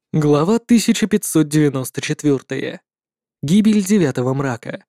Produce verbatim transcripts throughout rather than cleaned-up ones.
Глава тысяча пятьсот девяносто четыре. Гибель Девятого Мрака.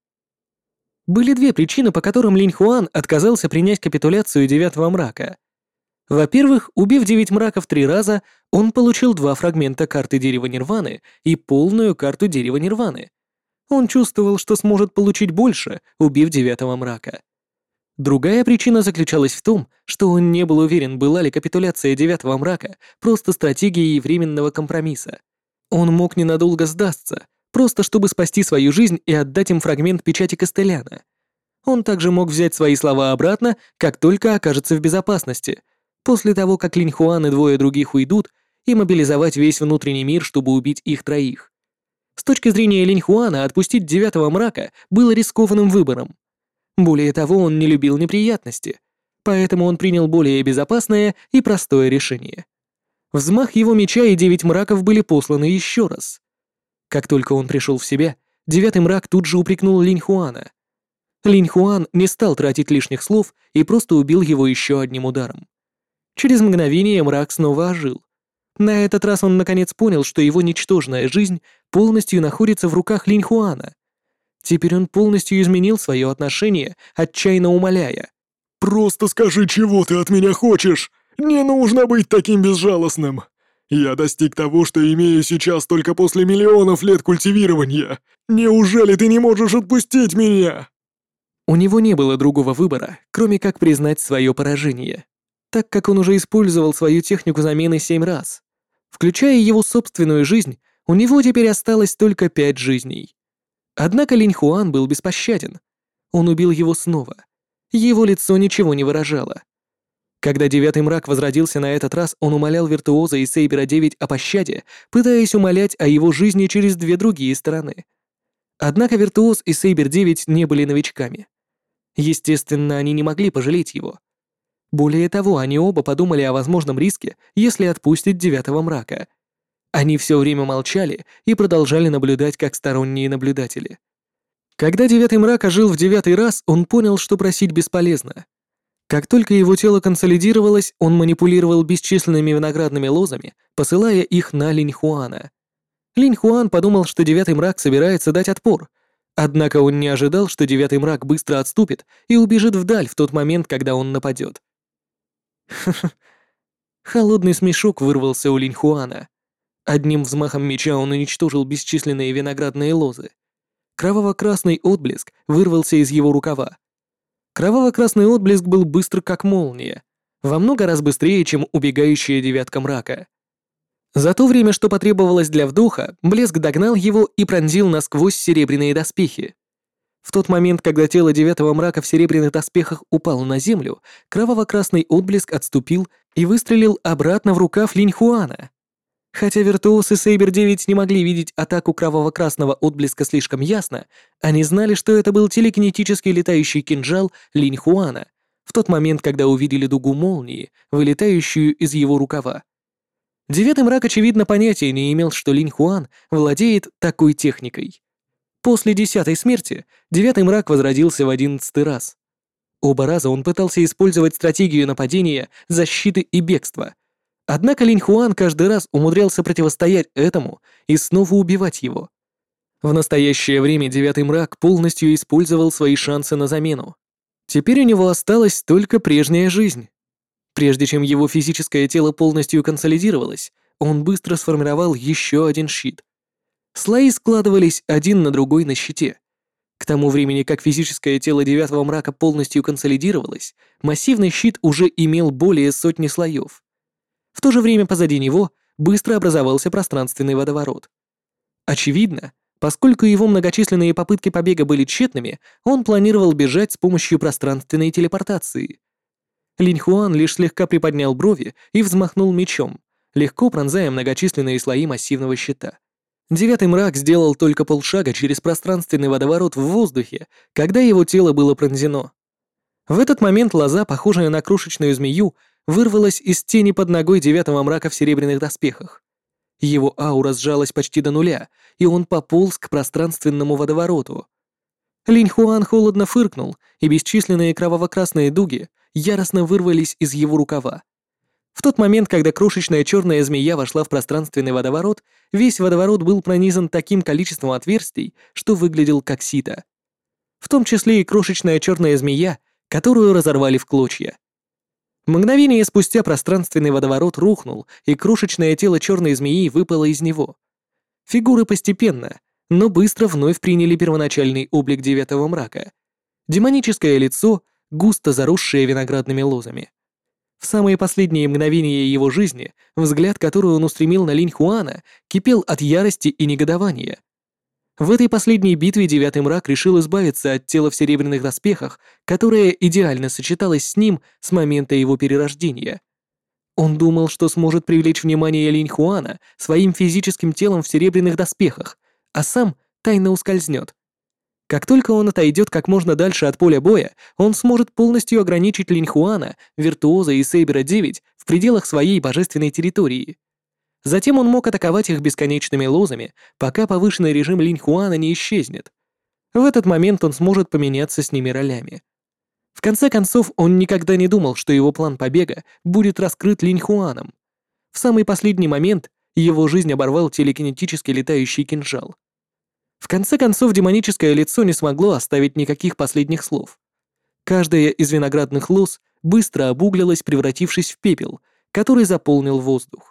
Были две причины, по которым Линь Хуан отказался принять капитуляцию Девятого Мрака. Во-первых, убив Девять Мраков три раза, он получил два фрагмента карты Дерева Нирваны и полную карту Дерева Нирваны. Он чувствовал, что сможет получить больше, убив Девятого Мрака. Другая причина заключалась в том, что он не был уверен, была ли капитуляция Девятого Мрака просто стратегией временного компромисса. Он мог ненадолго сдастся, просто чтобы спасти свою жизнь и отдать им фрагмент печати Костеляна. Он также мог взять свои слова обратно, как только окажется в безопасности, после того, как Линь Хуан и двое других уйдут, и мобилизовать весь внутренний мир, чтобы убить их троих. С точки зрения Линь Хуана, отпустить Девятого Мрака было рискованным выбором. Более того, он не любил неприятности, поэтому он принял более безопасное и простое решение. Взмах его меча и Девять Мраков были посланы еще раз. Как только он пришел в себя, Девятый Мрак тут же упрекнул Линь Хуана. Линь Хуан не стал тратить лишних слов и просто убил его еще одним ударом. Через мгновение Мрак снова ожил. На этот раз он наконец понял, что его ничтожная жизнь полностью находится в руках Линь Хуана. Теперь он полностью изменил свое отношение, отчаянно умоляя. «Просто скажи, чего ты от меня хочешь! Не нужно быть таким безжалостным! Я достиг того, что имею сейчас только после миллионов лет культивирования! Неужели ты не можешь отпустить меня?» У него не было другого выбора, кроме как признать свое поражение, так как он уже использовал свою технику замены семь раз. Включая его собственную жизнь, у него теперь осталось только пять жизней. Однако Линь Хуан был беспощаден. Он убил его снова. Его лицо ничего не выражало. Когда Девятый Мрак возродился на этот раз, он умолял Виртуоза и Сейбера девять о пощаде, пытаясь умолять о его жизни через две другие стороны. Однако Виртуоз и Сейбер девять не были новичками. Естественно, они не могли пожалеть его. Более того, они оба подумали о возможном риске, если отпустят Девятого Мрака. Они все время молчали и продолжали наблюдать как сторонние наблюдатели. Когда Девятый Мрак ожил в девятый раз, он понял, что просить бесполезно. Как только его тело консолидировалось, он манипулировал бесчисленными виноградными лозами, посылая их на Линь Хуана. Линь Хуан подумал, что Девятый Мрак собирается дать отпор, однако он не ожидал, что Девятый Мрак быстро отступит и убежит вдаль в тот момент, когда он нападет. Ха-ха. Холодный смешок вырвался у Линь Хуана. Одним взмахом меча он уничтожил бесчисленные виноградные лозы. Кроваво-красный отблеск вырвался из его рукава. Кроваво-красный отблеск был быстр как молния, во много раз быстрее, чем убегающая девятка мрака. За то время, что потребовалось для вдоха, блеск догнал его и пронзил насквозь серебряные доспехи. В тот момент, когда тело Девятого Мрака в серебряных доспехах упало на землю, кроваво-красный отблеск отступил и выстрелил обратно в рукав Линь Хуана. Хотя Виртуоз и Сейбер девять не могли видеть атаку кроваво-красного отблеска слишком ясно, они знали, что это был телекинетический летающий кинжал Линь Хуана, в тот момент, когда увидели дугу молнии, вылетающую из его рукава. Девятый Мрак, очевидно, понятия не имел, что Линь Хуан владеет такой техникой. После десятой смерти Девятый Мрак возродился в одиннадцатый раз. Оба раза он пытался использовать стратегию нападения, защиты и бегства. Однако Линь Хуан каждый раз умудрялся противостоять этому и снова убивать его. В настоящее время Девятый Мрак полностью использовал свои шансы на замену. Теперь у него осталась только прежняя жизнь. Прежде чем его физическое тело полностью консолидировалось, он быстро сформировал еще один щит. Слои складывались один на другой на щите. К тому времени, как физическое тело Девятого Мрака полностью консолидировалось, массивный щит уже имел более сотни слоев. В то же время позади него быстро образовался пространственный водоворот. Очевидно, поскольку его многочисленные попытки побега были тщетными, он планировал бежать с помощью пространственной телепортации. Линь Хуан лишь слегка приподнял брови и взмахнул мечом, легко пронзая многочисленные слои массивного щита. Девятый Мрак сделал только полшага через пространственный водоворот в воздухе, когда его тело было пронзено. В этот момент лоза, похожая на крошечную змею, вырвалась из тени под ногой Девятого Мрака в серебряных доспехах. Его аура сжалась почти до нуля, и он пополз к пространственному водовороту. Линь Хуан холодно фыркнул, и бесчисленные кроваво-красные дуги яростно вырвались из его рукава. В тот момент, когда крошечная черная змея вошла в пространственный водоворот, весь водоворот был пронизан таким количеством отверстий, что выглядел как сито. В том числе и крошечная черная змея, которую разорвали в клочья. Мгновение спустя пространственный водоворот рухнул, и крошечное тело черной змеи выпало из него. Фигуры постепенно, но быстро вновь приняли первоначальный облик девятого мрака. Демоническое лицо, густо заросшее виноградными лозами. В самые последние мгновения его жизни взгляд, который он устремил на Линь Хуана, кипел от ярости и негодования. В этой последней битве Девятый Мрак решил избавиться от тела в серебряных доспехах, которое идеально сочеталось с ним с момента его перерождения. Он думал, что сможет привлечь внимание Линь Хуана своим физическим телом в серебряных доспехах, а сам тайно ускользнет. Как только он отойдет как можно дальше от поля боя, он сможет полностью ограничить Линь Хуана, Виртуоза и Сейбера девять в пределах своей божественной территории. Затем он мог атаковать их бесконечными лозами, пока повышенный режим Линь Хуана не исчезнет. В этот момент он сможет поменяться с ними ролями. В конце концов, он никогда не думал, что его план побега будет раскрыт Линь Хуаном. В самый последний момент его жизнь оборвал телекинетически летающий кинжал. В конце концов, демоническое лицо не смогло оставить никаких последних слов. Каждая из виноградных лоз быстро обуглилась, превратившись в пепел, который заполнил воздух.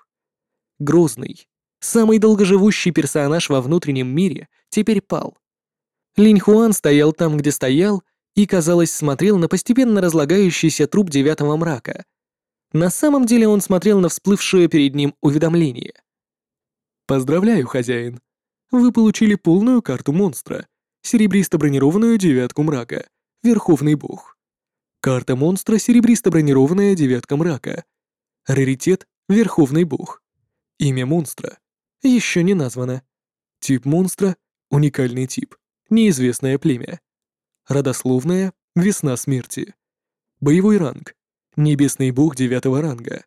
Грозный, самый долгоживущий персонаж во внутреннем мире теперь пал. Линь Хуан стоял там, где стоял, и, казалось, смотрел на постепенно разлагающийся труп Девятого Мрака. На самом деле он смотрел на всплывшее перед ним уведомление. «Поздравляю, хозяин. Вы получили полную карту монстра, серебристо-бронированную Девятку Мрака, Верховный Бог. Карта монстра серебристо-бронированная Девятка Мрака. Раритет Верховный Бог. Имя монстра еще не названо. Тип монстра — уникальный тип, неизвестное племя. Родословная — весна смерти. Боевой ранг — небесный бог девятого ранга.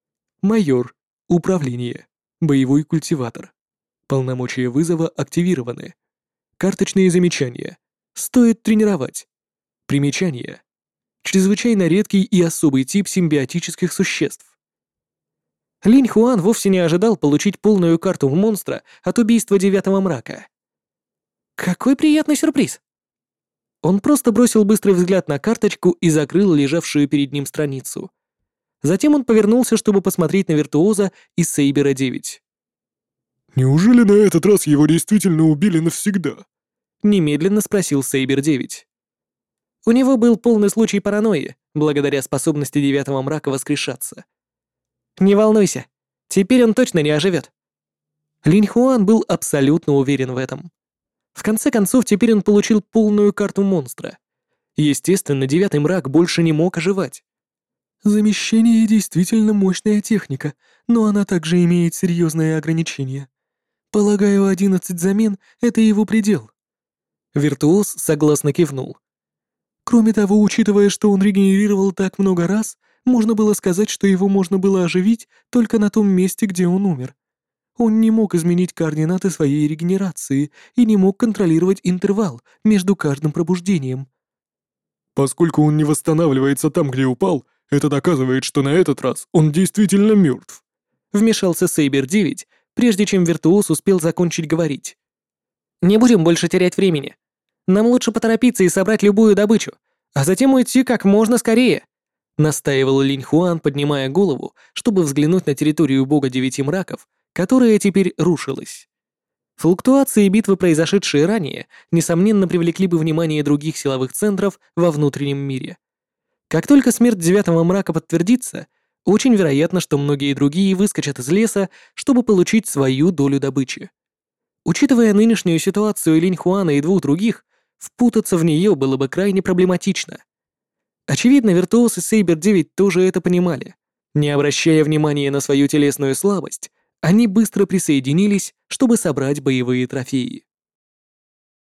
Майор — управление, боевой культиватор. Полномочия вызова активированы. Карточные замечания. Стоит тренировать. Примечания. Чрезвычайно редкий и особый тип симбиотических существ. Линь Хуан вовсе не ожидал получить полную карту монстра от убийства Девятого Мрака. Какой приятный сюрприз! Он просто бросил быстрый взгляд на карточку и закрыл лежавшую перед ним страницу. Затем он повернулся, чтобы посмотреть на Виртуоза и Сейбера девять. «Неужели на этот раз его действительно убили навсегда?» — немедленно спросил Сейбер девять. У него был полный случай паранойи, благодаря способности Девятого Мрака воскрешаться. «Не волнуйся, теперь он точно не оживет». Линь Хуан был абсолютно уверен в этом. В конце концов, теперь он получил полную карту монстра. Естественно, Девятый Мрак больше не мог оживать. «Замещение действительно мощная техника, но она также имеет серьезные ограничения. Полагаю, одиннадцать замен — это его предел». Виртуоз согласно кивнул. Кроме того, учитывая, что он регенерировал так много раз, можно было сказать, что его можно было оживить только на том месте, где он умер. Он не мог изменить координаты своей регенерации и не мог контролировать интервал между каждым пробуждением. «Поскольку он не восстанавливается там, где упал, это доказывает, что на этот раз он действительно мертв», — вмешался Сейбер девять, прежде чем Виртуоз успел закончить говорить. «Не будем больше терять времени. Нам лучше поторопиться и собрать любую добычу, а затем уйти как можно скорее», — настаивал Линь Хуан, поднимая голову, чтобы взглянуть на территорию бога Девяти Мраков, которая теперь рушилась. Флуктуации битвы, произошедшие ранее, несомненно привлекли бы внимание других силовых центров во внутреннем мире. Как только смерть Девятого Мрака подтвердится, очень вероятно, что многие другие выскочат из леса, чтобы получить свою долю добычи. Учитывая нынешнюю ситуацию Линь Хуана и двух других, впутаться в нее было бы крайне проблематично. Очевидно, Виртуоз и Сейбер девять тоже это понимали. Не обращая внимания на свою телесную слабость, они быстро присоединились, чтобы собрать боевые трофеи.